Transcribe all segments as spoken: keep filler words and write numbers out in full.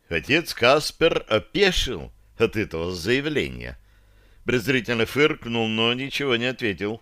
Отец Каспер опешил от этого заявления. Презрительно фыркнул, но ничего не ответил.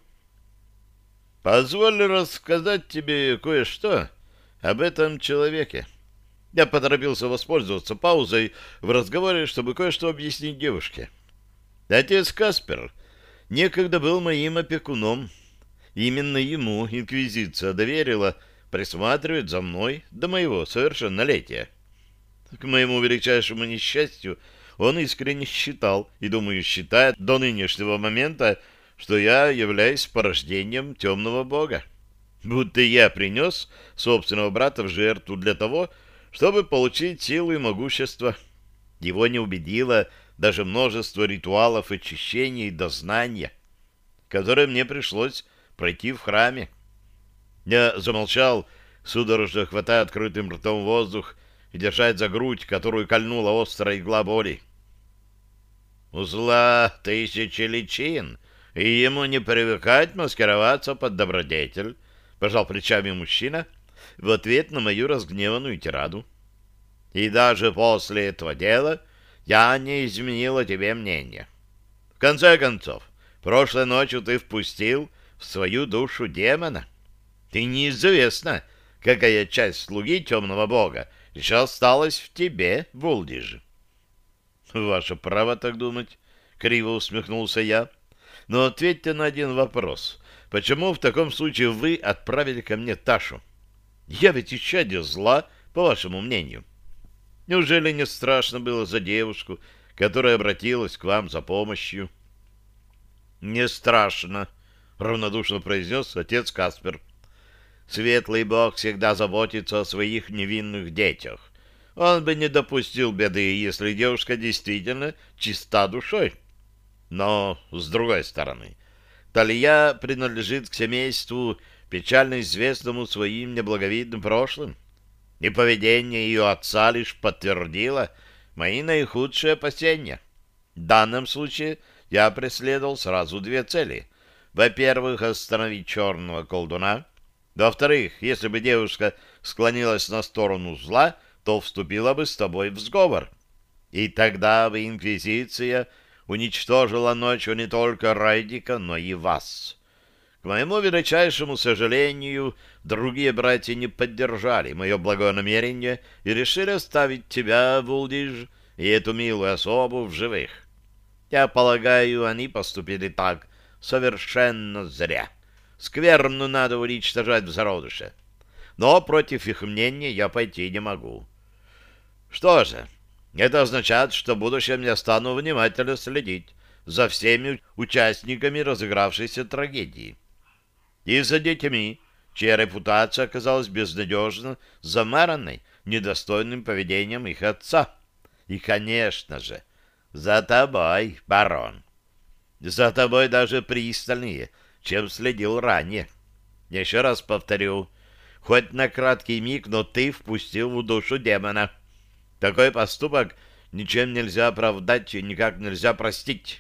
«Позволь рассказать тебе кое-что об этом человеке». Я поторопился воспользоваться паузой в разговоре, чтобы кое-что объяснить девушке. Отец Каспер некогда был моим опекуном. Именно ему инквизиция доверила присматривать за мной до моего совершеннолетия. К моему величайшему несчастью, он искренне считал, и, думаю, считает до нынешнего момента, что я являюсь порождением темного бога. Будто я принес собственного брата в жертву для того, чтобы получить силу и могущество. Его не убедило даже множество ритуалов очищения и дознания, которые мне пришлось пройти в храме. Я замолчал, судорожно хватая открытым ртом воздух и держать за грудь, которую кольнула острая игла боли. У зла тысячи личин, и ему не привыкать маскироваться под добродетель, — пожал плечами мужчина в ответ на мою разгневанную тираду. И даже после этого дела я не изменила тебе мнение. В конце концов, прошлой ночью ты впустил в свою душу демона. И неизвестно, какая часть слуги темного бога еще осталась в тебе, Вулдиж. Ваше право так думать, — криво усмехнулся я. Но ответьте на один вопрос. Почему в таком случае вы отправили ко мне Ташу? Я ведь исчадие зла, по вашему мнению. Неужели не страшно было за девушку, которая обратилась к вам за помощью? — Не страшно, — равнодушно произнес отец Каспер. — Светлый бог всегда заботится о своих невинных детях. Он бы не допустил беды, если девушка действительно чиста душой. Но, с другой стороны, Талия принадлежит к семейству, печально известному своим неблаговидным прошлым, и поведение ее отца лишь подтвердило мои наихудшие опасения. В данном случае я преследовал сразу две цели. Во-первых, остановить черного колдуна. Во-вторых, если бы девушка склонилась на сторону зла, то вступила бы с тобой в сговор. И тогда бы Инквизиция уничтожила ночью не только Райдика, но и вас. К моему величайшему сожалению, другие братья не поддержали мое благое намерение и решили оставить тебя, Вулдиж, и эту милую особу в живых. Я полагаю, они поступили так совершенно зря. Скверну надо уничтожать в зародыше. Но против их мнения я пойти не могу. Что же, это означает, что в будущем я стану внимательно следить за всеми участниками разыгравшейся трагедии. И за детьми, чья репутация оказалась безнадежно замаранной недостойным поведением их отца. И, конечно же, за тобой, барон. За тобой даже пристальнее, чем следил ранее. Еще раз повторю, хоть на краткий миг, но ты впустил в душу демона. Такой поступок ничем нельзя оправдать и никак нельзя простить.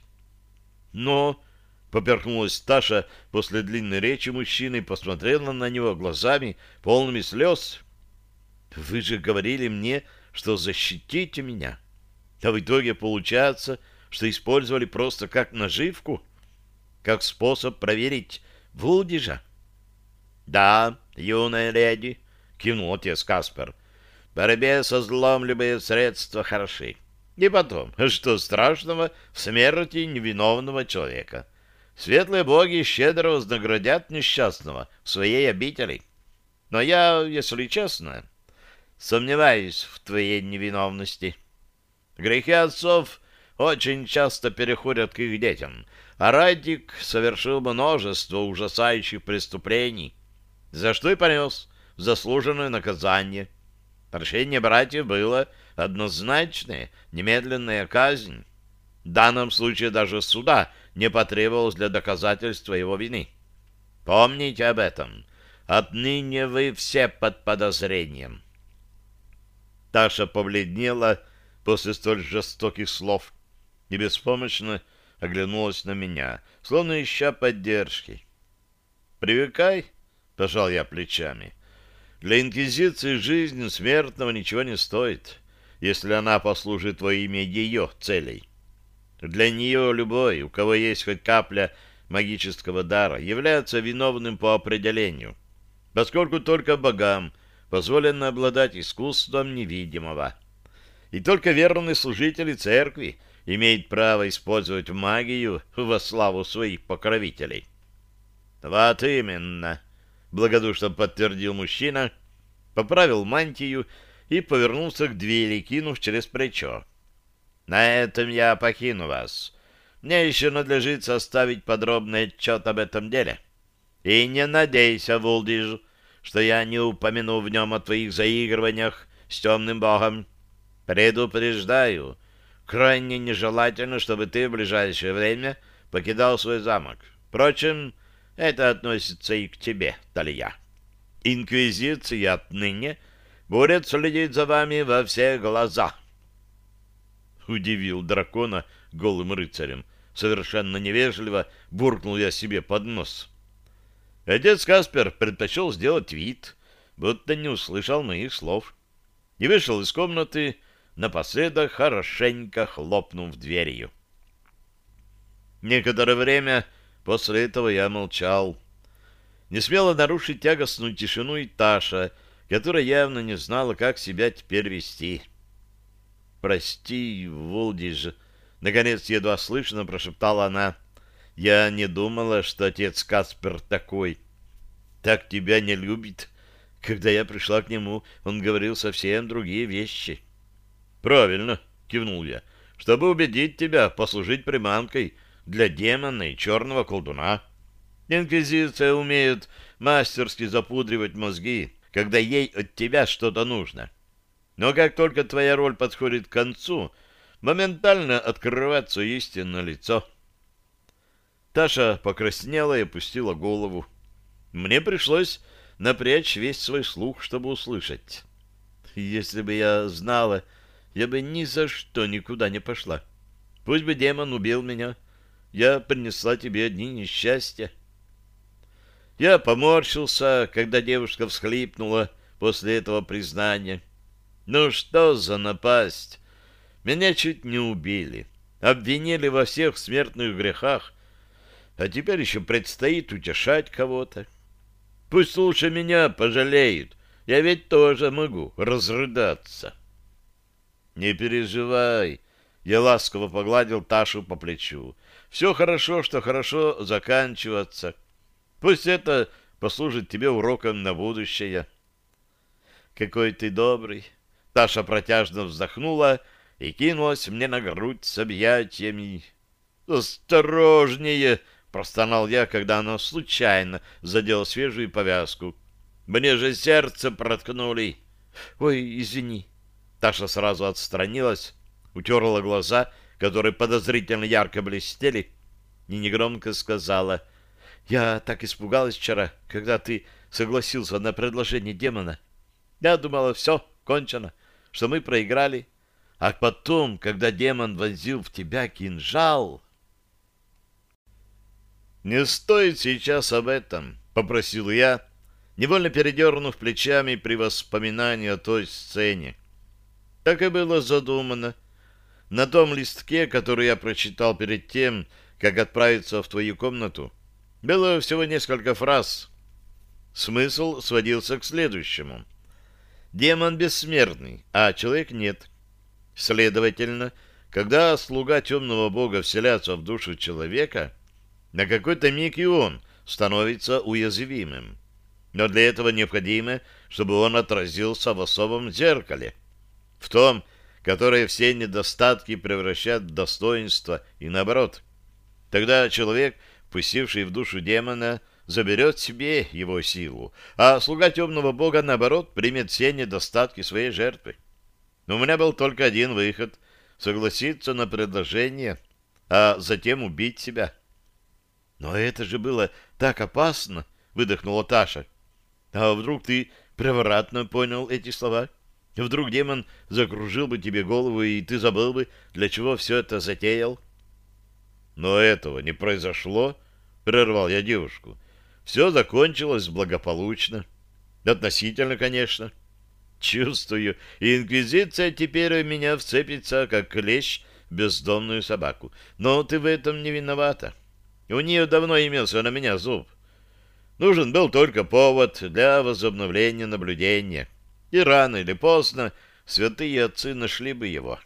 Но, — поперхнулась Таша после длинной речи мужчины и посмотрела на него глазами, полными слез. — Вы же говорили мне, что защитите меня. А в итоге получается, что использовали просто как наживку, как способ проверить Вулдижа. — Да, юная леди, — кивнул отец Каспер, — в борьбе со злом любые средства хороши. И потом, что страшного в смерти невиновного человека? Светлые боги щедро вознаградят несчастного в своей обители. Но я, если честно, сомневаюсь в твоей невиновности. Грехи отцов очень часто переходят к их детям, а Райдик совершил множество ужасающих преступлений, за что и понес заслуженное наказание. Решение братьев было однозначное, немедленная казнь. В данном случае даже суда не потребовалось для доказательства его вины. Помните об этом. Отныне вы все под подозрением. Таша побледнела после столь жестоких слов и беспомощно оглянулась на меня, словно ища поддержки. «Привыкай», — пожал я плечами. «Для инквизиции жизнь смертного ничего не стоит. если она послужит во имя ее целей. Для нее любой, у кого есть хоть капля магического дара, является виновным по определению, поскольку только богам позволено обладать искусством невидимого. И только верные служители церкви имеют право использовать магию во славу своих покровителей. «Вот именно», — благодушно подтвердил мужчина, поправил мантию и повернулся к двери, кинув через плечо. «На этом я покину вас. Мне еще надлежит составить подробный отчет об этом деле. И не надейся, Вулдиж, что я не упомяну в нем о твоих заигрываниях с темным богом. Предупреждаю, крайне нежелательно, чтобы ты в ближайшее время покидал свой замок. Впрочем, это относится и к тебе, Талия. Инквизиция отныне будет следить за вами во все глаза». Удивил дракона голым рыцарем. Совершенно невежливо буркнул я себе под нос. Отец Каспер предпочел сделать вид, будто не услышал моих слов, и вышел из комнаты, напоследок хорошенько хлопнув дверью. Некоторое время после этого я молчал. Не смела нарушить тягостную тишину и Таша, которая явно не знала, как себя теперь вести. «Прости, Вулдиж», — наконец едва слышно прошептала она. «Я не думала, что отец Каспер такой. Так тебя не любит. Когда я пришла к нему, он говорил совсем другие вещи». «Правильно», — кивнул я, — «чтобы убедить тебя послужить приманкой для демона и черного колдуна. Инквизиция умеет мастерски запудривать мозги, когда ей от тебя что-то нужно. Но как только твоя роль подходит к концу, моментально открывается истинное лицо». Таша покраснела и опустила голову. Мне пришлось напрячь весь свой слух, чтобы услышать. «Если бы я знала, я бы ни за что никуда не пошла. Пусть бы демон убил меня. Я принесла тебе одни несчастья». Я поморщился, когда девушка всхлипнула после этого признания. Ну что за напасть? Меня чуть не убили, обвинили во всех смертных грехах, а теперь еще предстоит утешать кого-то. Пусть лучше меня пожалеют, я ведь тоже могу разрыдаться. Не переживай, я ласково погладил Ташу по плечу. Все хорошо, что хорошо заканчивается. Пусть это послужит тебе уроком на будущее. Какой ты добрый. Таша протяжно вздохнула и кинулась мне на грудь с объятиями. «Осторожнее!» — простонал я, когда она случайно задела свежую повязку. «Мне же сердце проткнули!» «Ой, извини!» Таша сразу отстранилась, утерла глаза, которые подозрительно ярко блестели, и негромко сказала: «Я так испугалась вчера, когда ты согласился на предложение демона. Я думала, все, кончено, что мы проиграли. А потом, когда демон вонзил в тебя кинжал...» «Не стоит сейчас об этом», — попросил я, невольно передернув плечами при воспоминании о той сцене. Так и было задумано. На том листке, который я прочитал перед тем, как отправиться в твою комнату, было всего несколько фраз. Смысл сводился к следующему. Демон бессмертный, а человек нет. Следовательно, когда слуга темного бога вселяется в душу человека, на какой-то миг и он становится уязвимым. Но для этого необходимо, чтобы он отразился в особом зеркале, в том, которое все недостатки превращает в достоинство и наоборот. Тогда человек, впустивший в душу демона, заберет себе его силу, а слуга темного бога, наоборот, примет все недостатки своей жертвы. Но у меня был только один выход — согласиться на предложение, а затем убить себя. «Но это же было так опасно!» — выдохнула Таша. «А вдруг ты превратно понял эти слова? Вдруг демон закружил бы тебе голову, и ты забыл бы, для чего все это затеял?» «Но этого не произошло», — прервал я девушку. «Все закончилось благополучно. Относительно, конечно. Чувствую, инквизиция теперь у меня вцепится, как клещ, в бездомную собаку. Но ты в этом не виновата. У нее давно имелся на меня зуб. Нужен был только повод для возобновления наблюдения. И рано или поздно святые отцы нашли бы его.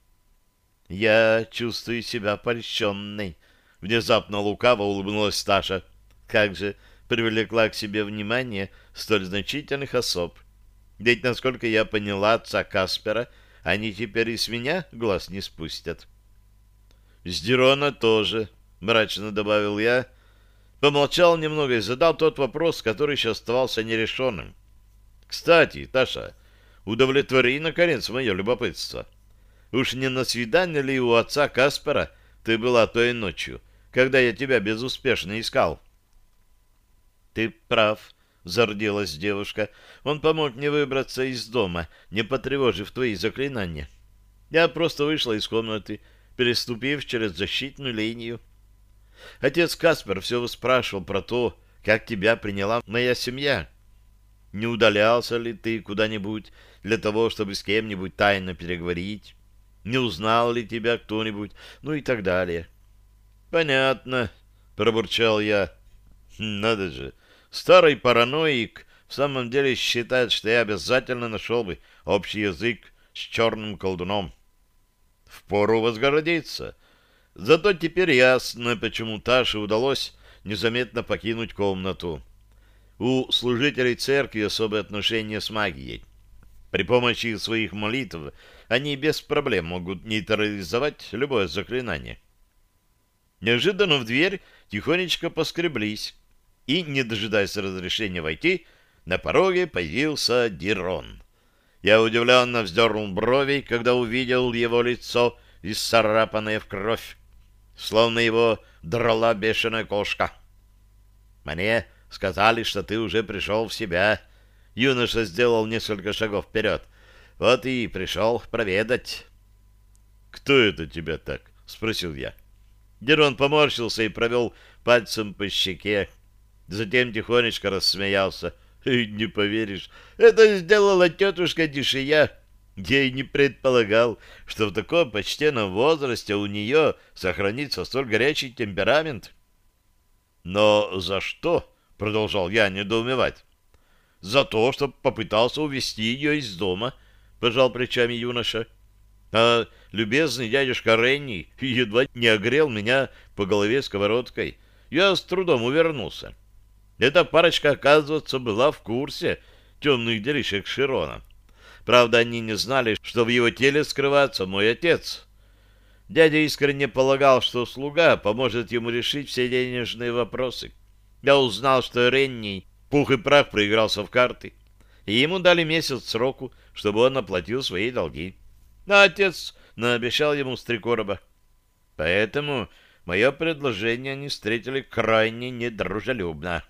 Я чувствую себя польщенной. Внезапно лукаво улыбнулась Сташа. Как же привлекла к себе внимание столь значительных особ. Ведь, насколько я поняла отца Каспера, они теперь и с меня глаз не спустят. С Дирона тоже, мрачно добавил я. Помолчал немного и задал тот вопрос, который еще оставался нерешенным. Кстати, Таша, удовлетвори, наконец, мое любопытство. Уж не на свидании ли у отца Каспера ты была той ночью, когда я тебя безуспешно искал? Ты прав, зарделась девушка. Он помог мне выбраться из дома, не потревожив твои заклинания. Я просто вышла из комнаты, переступив через защитную линию. Отец Каспер все спрашивал про то, как тебя приняла моя семья. Не удалялся ли ты куда-нибудь для того, чтобы с кем-нибудь тайно переговорить? Не узнал ли тебя кто-нибудь? Ну и так далее. — Понятно, — пробурчал я. — Надо же, старый параноик в самом деле считает, что я обязательно нашел бы общий язык с черным колдуном. Впору возгордиться. Зато теперь ясно, почему Таше удалось незаметно покинуть комнату. У служителей церкви особое отношение с магией. При помощи своих молитв они без проблем могут нейтрализовать любое заклинание. Неожиданно в дверь тихонечко поскреблись, и, не дожидаясь разрешения войти, на пороге появился Дирон. Я удивленно вздернул брови, когда увидел его лицо, исцарапанное в кровь, словно его драла бешеная кошка. «Мне сказали, что ты уже пришел в себя». Юноша сделал несколько шагов вперед. «Вот и пришел проведать». «Кто это тебя так?» — спросил я. Дирон поморщился и провел пальцем по щеке. Затем тихонечко рассмеялся. «Не поверишь, это сделала тетушка Дишия. Я и не предполагал, что в таком почтенном возрасте у нее сохранится столь горячий темперамент». «Но за что?» — продолжал я недоумевать. «За то, что попытался увести ее из дома», — пожал плечами юноша. «А любезный дядюшка Ренни едва не огрел меня по голове сковородкой. Я с трудом увернулся. Эта парочка, оказывается, была в курсе темных делишек Широна. Правда, они не знали, что в его теле скрывается мой отец. Дядя искренне полагал, что слуга поможет ему решить все денежные вопросы. Я узнал, что Ренни пух и прах проигрался в карты, и ему дали месяц сроку, чтобы он оплатил свои долги. А отец наобещал ему с три короба. Поэтому мое предложение они встретили крайне недружелюбно.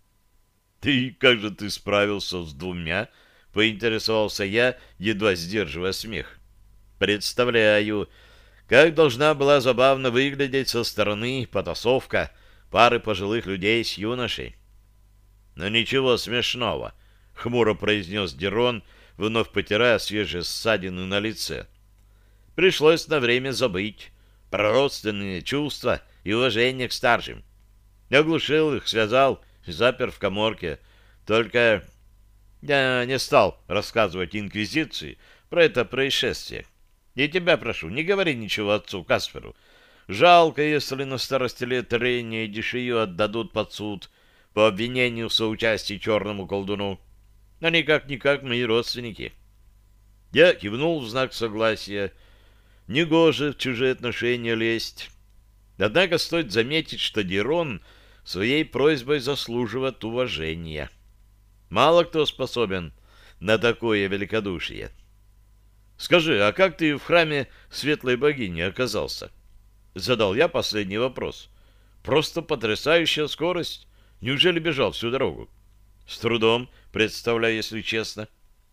— Ты как же ты справился с двумя? — поинтересовался я, едва сдерживая смех. — Представляю, как должна была забавно выглядеть со стороны потасовка пары пожилых людей с юношей. — Но ничего смешного, — хмуро произнес Дирон, вновь потирая свежие ссадины на лице. Пришлось на время забыть про родственные чувства и уважение к старшим. Я оглушил их, связал и запер в каморке. Только я не стал рассказывать инквизиции про это происшествие. И тебя прошу, не говори ничего отцу Касперу. Жалко, если на старости лет Ренни и Дишию отдадут под суд по обвинению в соучастии черному колдуну. Они как-никак мои родственники. Я кивнул в знак согласия. Негоже в чужие отношения лезть. Однако стоит заметить, что Дирон своей просьбой заслуживает уважения. Мало кто способен на такое великодушие. «Скажи, а как ты в храме Светлой Богини оказался?» Задал я последний вопрос. «Просто потрясающая скорость. Неужели бежал всю дорогу?» «С трудом, представляю, если честно».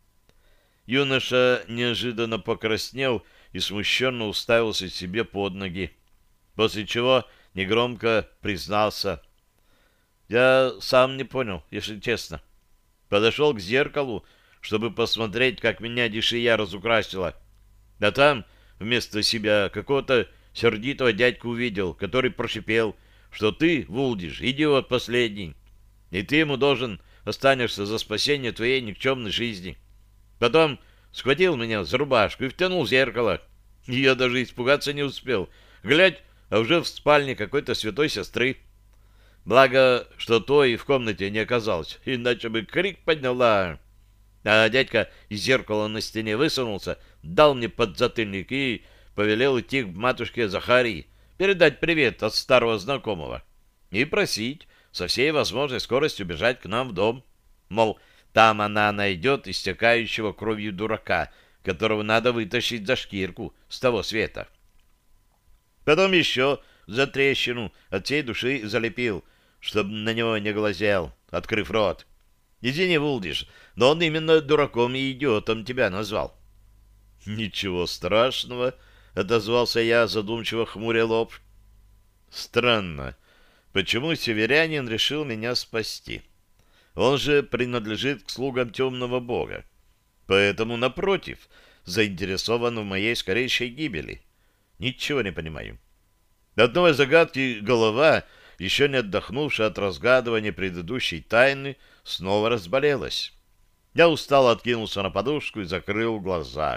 Юноша неожиданно покраснел и смущенно уставился себе под ноги, после чего негромко признался: «Я сам не понял, если честно. Подошел к зеркалу, чтобы посмотреть, как меня Дишия разукрасила. А там вместо себя какого-то сердитого дядьку увидел, который прошипел, что ты, Вулдиш, идиот последний, и ты ему должен останешься за спасение твоей никчемной жизни. Потом схватил меня за рубашку и втянул в зеркало. И я даже испугаться не успел. Глядь, а уже в спальне какой-то святой сестры. Благо, что той в комнате не оказалось, иначе бы крик подняла. А дядька из зеркала на стене высунулся, дал мне подзатыльник и повелел идти к матушке Захарии, передать привет от старого знакомого и просить со всей возможной скоростью бежать к нам в дом. Мол, там она найдет истекающего кровью дурака, которого надо вытащить за шкирку с того света. Потом еще за трещину от всей души залепил, чтоб на него не глазел, открыв рот. Извини, Вулдиш, но он именно дураком и идиотом тебя назвал. — Ничего страшного, — отозвался я, задумчиво хмуря лоб. — Странно, почему северянин решил меня спасти? Он же принадлежит к слугам темного бога, поэтому, напротив, заинтересован в моей скорейшей гибели. Ничего не понимаю. От новой загадки голова, еще не отдохнувшая от разгадывания предыдущей тайны, снова разболелась. Я устало откинулся на подушку и закрыл глаза.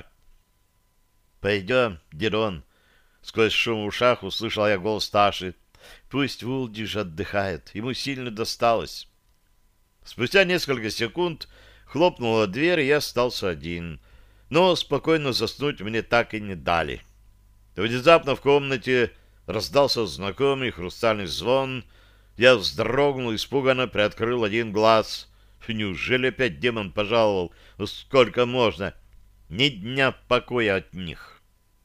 «Пойдем, Дирон!» Сквозь шум в ушах услышал я голос Таши. «Пусть Вулдиш отдыхает, ему сильно досталось». Спустя несколько секунд хлопнула дверь, и я остался один. Но спокойно заснуть мне так и не дали. Внезапно в комнате раздался знакомый хрустальный звон. Я вздрогнул, испуганно приоткрыл один глаз. Неужели опять демон пожаловал? Ну, сколько можно? Ни дня покоя от них.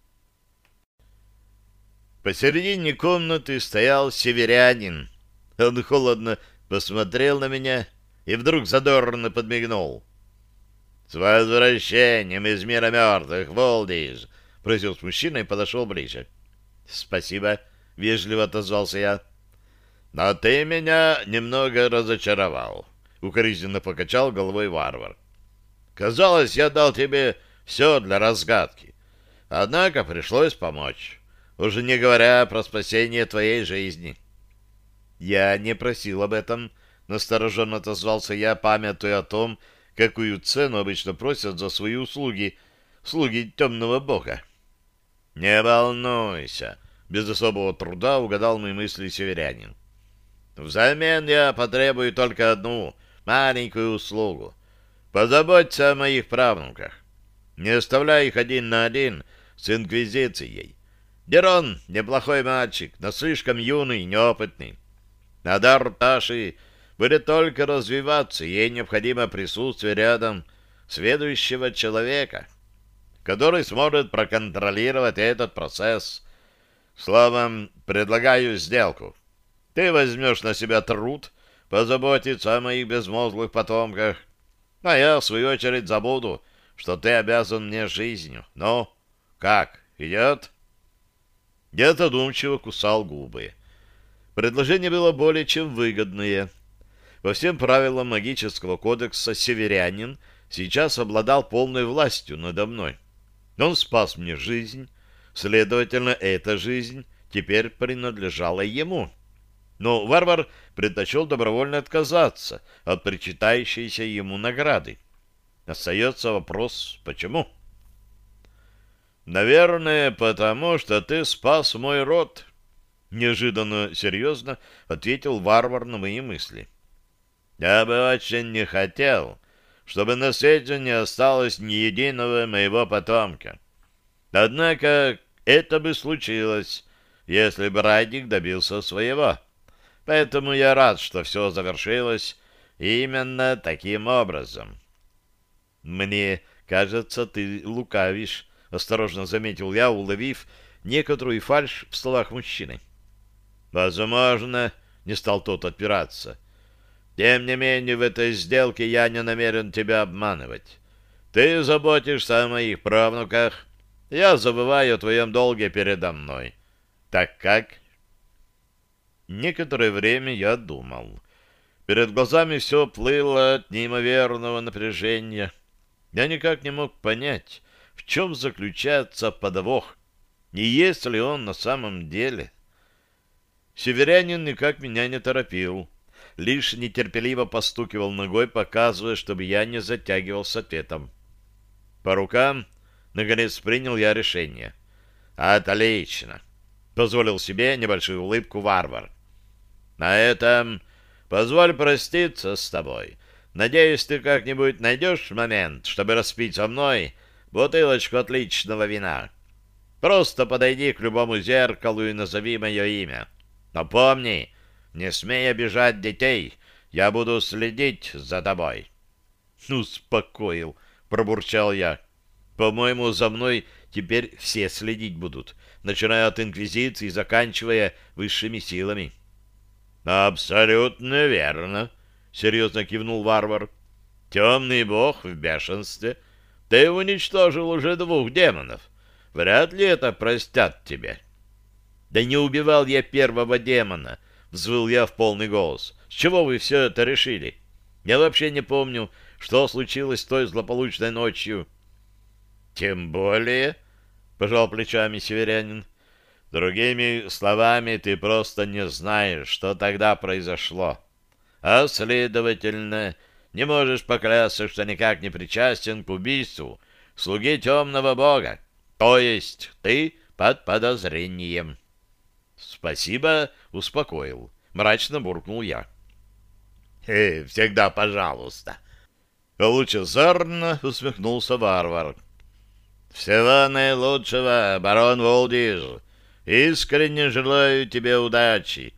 Посередине комнаты стоял северянин. Он холодно посмотрел на меня и вдруг задорно подмигнул. — С возвращением из мира мертвых, Вулдиш! — произнес мужчина и подошел ближе. — Спасибо, — вежливо отозвался я. — Но ты меня немного разочаровал, — укоризненно покачал головой варвар. — Казалось, я дал тебе все для разгадки. Однако пришлось помочь, уже не говоря про спасение твоей жизни. — Я не просил об этом, — настороженно отозвался я, памятуя о том, какую цену обычно просят за свои услуги слуги темного бога. — Не волнуйся, — без особого труда угадал мои мысли северянин. — Взамен я потребую только одну маленькую услугу. Позаботься о моих правнуках. Не оставляй их один на один с Инквизицией. Дирон — неплохой мальчик, но слишком юный и неопытный. А дар Таши будет только развиваться, ей необходимо присутствие рядом сведущего человека, который сможет проконтролировать этот процесс. Словом, предлагаю сделку. Ты возьмешь на себя труд позаботиться о моих безмозглых потомках, а я, в свою очередь, забуду, что ты обязан мне жизнью. Ну, как, идет?» Я задумчиво кусал губы. Предложение было более чем выгодное. По всем правилам магического кодекса северянин сейчас обладал полной властью надо мной. Он спас мне жизнь, следовательно, эта жизнь теперь принадлежала ему. Но варвар предпочел добровольно отказаться от причитающейся ему награды. Остается вопрос, почему? «Наверное, потому что ты спас мой род», — неожиданно серьезно ответил варвар на мои мысли. «Я бы очень не хотел, чтобы на свете не осталось ни единого моего потомка. Однако это бы случилось, если бы Радик добился своего. Поэтому я рад, что все завершилось именно таким образом». «Мне кажется, ты лукавишь», — осторожно заметил я, уловив некоторую фальшь в словах мужчины. «Возможно», — не стал тот отпираться. «Тем не менее, в этой сделке я не намерен тебя обманывать. Ты заботишься о моих правнуках, я забываю о твоем долге передо мной. Так как?» Некоторое время я думал. Перед глазами все плыло от неимоверного напряжения. Я никак не мог понять, в чем заключается подвох, и есть ли он на самом деле. Северянин никак меня не торопил, лишь нетерпеливо постукивал ногой, показывая, чтобы я не затягивал с ответом. По рукам, наконец, принял я решение. «Отлично!» — позволил себе небольшую улыбку варвар. «На этом позволь проститься с тобой. Надеюсь, ты как-нибудь найдешь момент, чтобы распить со мной бутылочку отличного вина. Просто подойди к любому зеркалу и назови мое имя. Но помни, не смей обижать детей, я буду следить за тобой». «Успокоил», — пробурчал я. «По-моему, за мной теперь все следить будут, начиная от инквизиции и заканчивая высшими силами». «Абсолютно верно», — серьезно кивнул варвар. «Темный бог в бешенстве. Ты уничтожил уже двух демонов. Вряд ли это простят тебе». «Да не убивал я первого демона», — взвыл я в полный голос. «С чего вы все это решили? Я вообще не помню, что случилось той злополучной ночью». «Тем более», — пожал плечами северянин, — «другими словами, ты просто не знаешь, что тогда произошло. А, следовательно, не можешь поклясться, что никак не причастен к убийству слуги темного бога. То есть ты под подозрением». «Спасибо, успокоил», — мрачно буркнул я. «Э, всегда пожалуйста». Лучезарно усмехнулся варвар. «Всего наилучшего, барон Волдиж. Искренне желаю тебе удачи».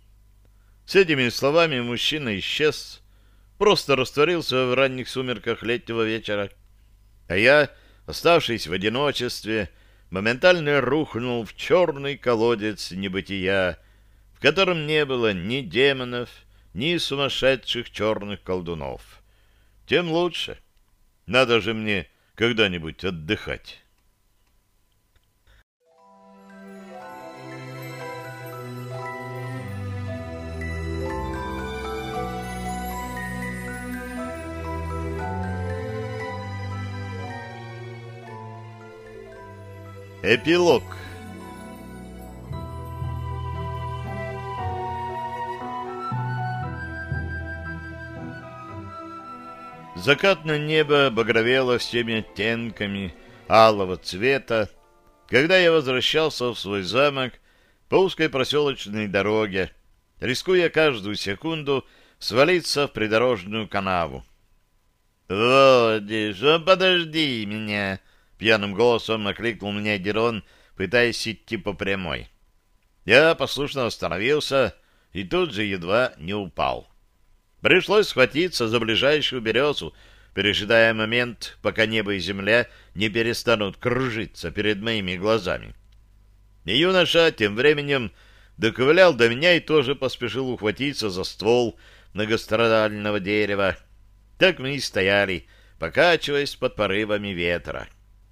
С этими словами мужчина исчез, просто растворился в ранних сумерках летнего вечера. А я, оставшись в одиночестве, моментально рухнул в черный колодец небытия, в котором не было ни демонов, ни сумасшедших черных колдунов. Тем лучше. Надо же мне когда-нибудь отдыхать. Эпилог. Закатное небо багровело всеми оттенками алого цвета, когда я возвращался в свой замок по узкой проселочной дороге, рискуя каждую секунду свалиться в придорожную канаву. «Водишь, а подожди меня!» — пьяным голосом окликнул меня Дерон, пытаясь идти по прямой. Я послушно остановился и тут же едва не упал. Пришлось схватиться за ближайшую березу, пережидая момент, пока небо и земля не перестанут кружиться перед моими глазами. И юноша тем временем доковылял до меня и тоже поспешил ухватиться за ствол многострадального дерева. Так мы и стояли, покачиваясь под порывами ветра.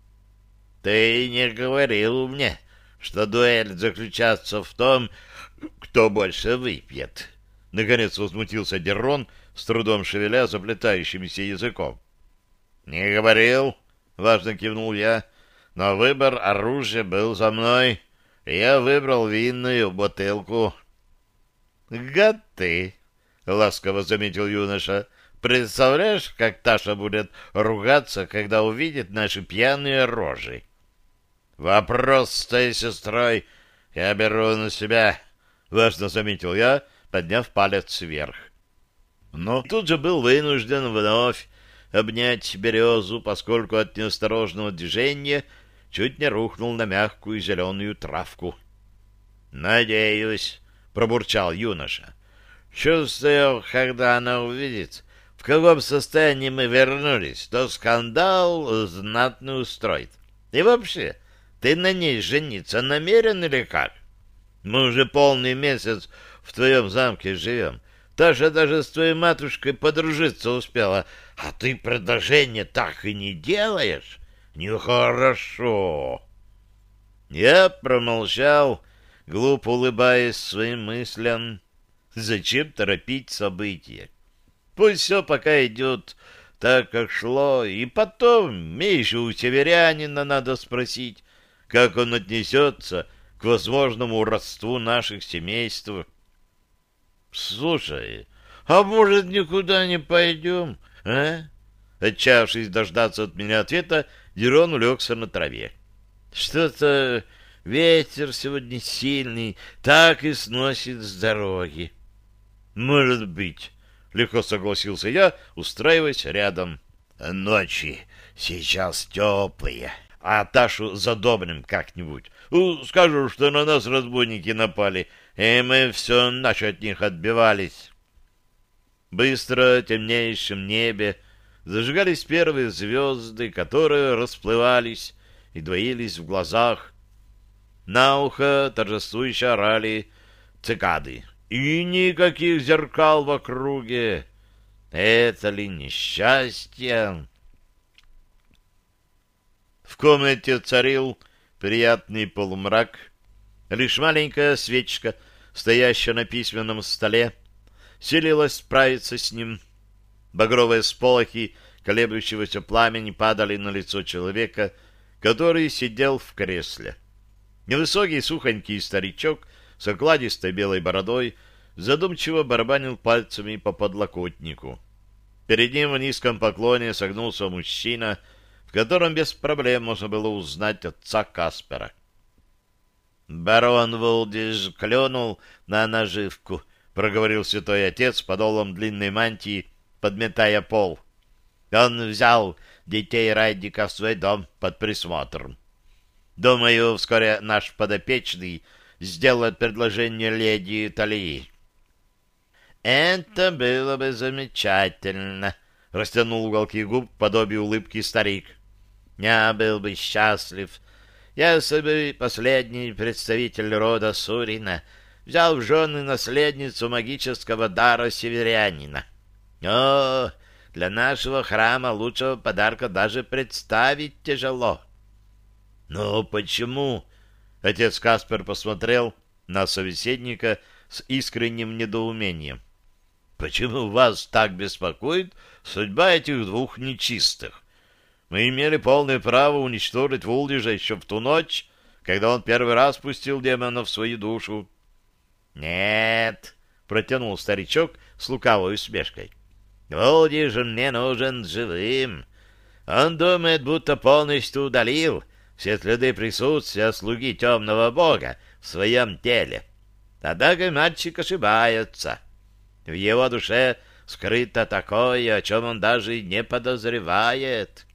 «Ты не говорил мне, что дуэль заключается в том, кто больше выпьет?» Наконец возмутился Дерон, с трудом шевеля заплетающимся языком. «Не говорил», — важно кивнул я, — «но выбор оружия был за мной, и я выбрал винную бутылку». «Гад ты!» — ласково заметил юноша. «Представляешь, как Таша будет ругаться, когда увидит наши пьяные рожи?» «Вопрос с твоей сестрой я беру на себя», — важно заметил я, подняв палец вверх. Но тут же был вынужден вновь обнять березу, поскольку от неосторожного движения чуть не рухнул на мягкую зеленую травку. «Надеюсь», — пробурчал юноша, — «чувствую, когда она увидит, в каком состоянии мы вернулись, то скандал знатный устроит. И вообще, ты на ней жениться намерен или как? Мы уже полный месяц в твоем замке живем. Таша даже с твоей матушкой подружиться успела, а ты предложение так и не делаешь? Нехорошо». Я промолчал, глупо улыбаясь своим мыслям. Зачем торопить события? Пусть все пока идет так, как шло, и потом мне еще у северянина надо спросить, как он отнесется к возможному родству наших семейств. Слушай, а может, никуда не пойдем, а? Отчаявшись дождаться от меня ответа, Дерон улегся на траве. Что-то ветер сегодня сильный, так и сносит с дороги. Может быть, легко согласился я, устраиваясь рядом. Ночи сейчас теплые, а Ташу задобрим как-нибудь. Скажу, что на нас разбойники напали, и мы все ночь от них отбивались. Быстро в темнейшем небе зажигались первые звезды, которые расплывались и двоились в глазах. На ухо торжествующе орали цикады. И никаких зеркал в округе. Это ли несчастье? В комнате царил приятный полумрак. Лишь маленькая свечка, стоящая на письменном столе, силилась справиться с ним. Багровые сполохи колеблющегося пламени падали на лицо человека, который сидел в кресле. Невысокий сухонький старичок с окладистой белой бородой задумчиво барабанил пальцами по подлокотнику. Перед ним в низком поклоне согнулся мужчина, в котором без проблем можно было узнать отца Каспера. «Барон Вулдиш клюнул на наживку», — проговорил святой отец подолом длинной мантии, подметая пол. «Он взял детей Райдика в свой дом под присмотром. Думаю, вскоре наш подопечный сделает предложение леди Талии». «Это было бы замечательно», — растянул уголки губ в подобие улыбки старик. «Я был бы счастлив, если бы последний представитель рода Сурина взял в жены наследницу магического дара северянина. О, для нашего храма лучшего подарка даже представить тяжело». «Но почему?» — отец Каспер посмотрел на собеседника с искренним недоумением. «Почему вас так беспокоит судьба этих двух нечистых? Мы имели полное право уничтожить Вулдижа еще в ту ночь, когда он первый раз пустил демона в свою душу». «Нет», — протянул старичок с лукавой усмешкой, — «Вулдиж мне нужен живым. Он думает, будто полностью удалил все следы присутствия слуги темного бога в своем теле. Однако мальчик ошибается. В его душе скрыто такое, о чем он даже не подозревает».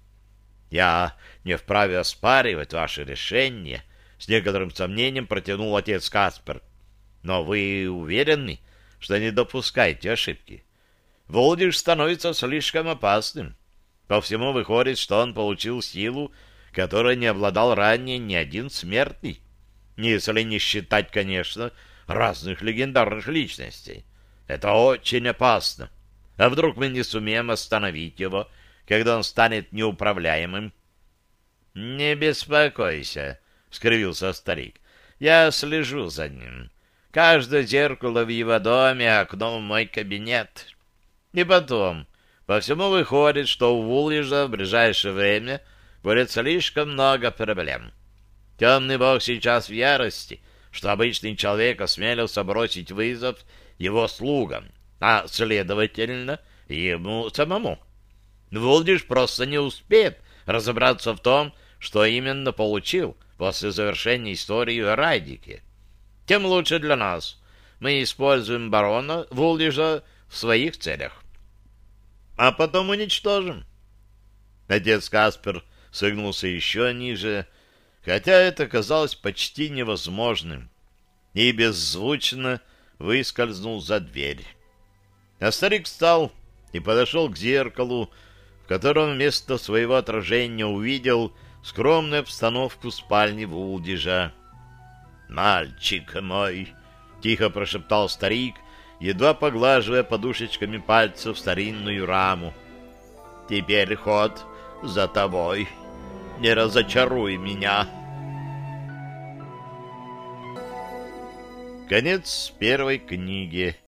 «Я не вправе оспаривать ваше решение», — с некоторым сомнением протянул отец Каспер. «Но вы уверены, что не допускаете ошибки? Вулдиш становится слишком опасным. По всему выходит, что он получил силу, которой не обладал ранее ни один смертный, если не считать, конечно, разных легендарных личностей. Это очень опасно. А вдруг мы не сумеем остановить его, когда он станет неуправляемым?» «Не беспокойся», — скривился старик. «Я слежу за ним. Каждое зеркало в его доме — окно в мой кабинет. И потом, по всему выходит, что у Вулдижа в ближайшее время будет слишком много проблем. Темный бог сейчас в ярости, что обычный человек осмелился бросить вызов его слугам, а, следовательно, ему самому. Вулдиш просто не успеет разобраться в том, что именно получил после завершения истории о Райдике. Тем лучше для нас. Мы используем барона Вулдижа в своих целях. А потом уничтожим». Отец Каспер согнулся еще ниже, хотя это казалось почти невозможным, и беззвучно выскользнул за дверь. А старик встал и подошел к зеркалу, в котором вместо своего отражения увидел скромную обстановку спальни Вулдижа. «Мальчик мой!» — тихо прошептал старик, едва поглаживая подушечками пальцев старинную раму. «Теперь ход за тобой. Не разочаруй меня». Конец первой книги.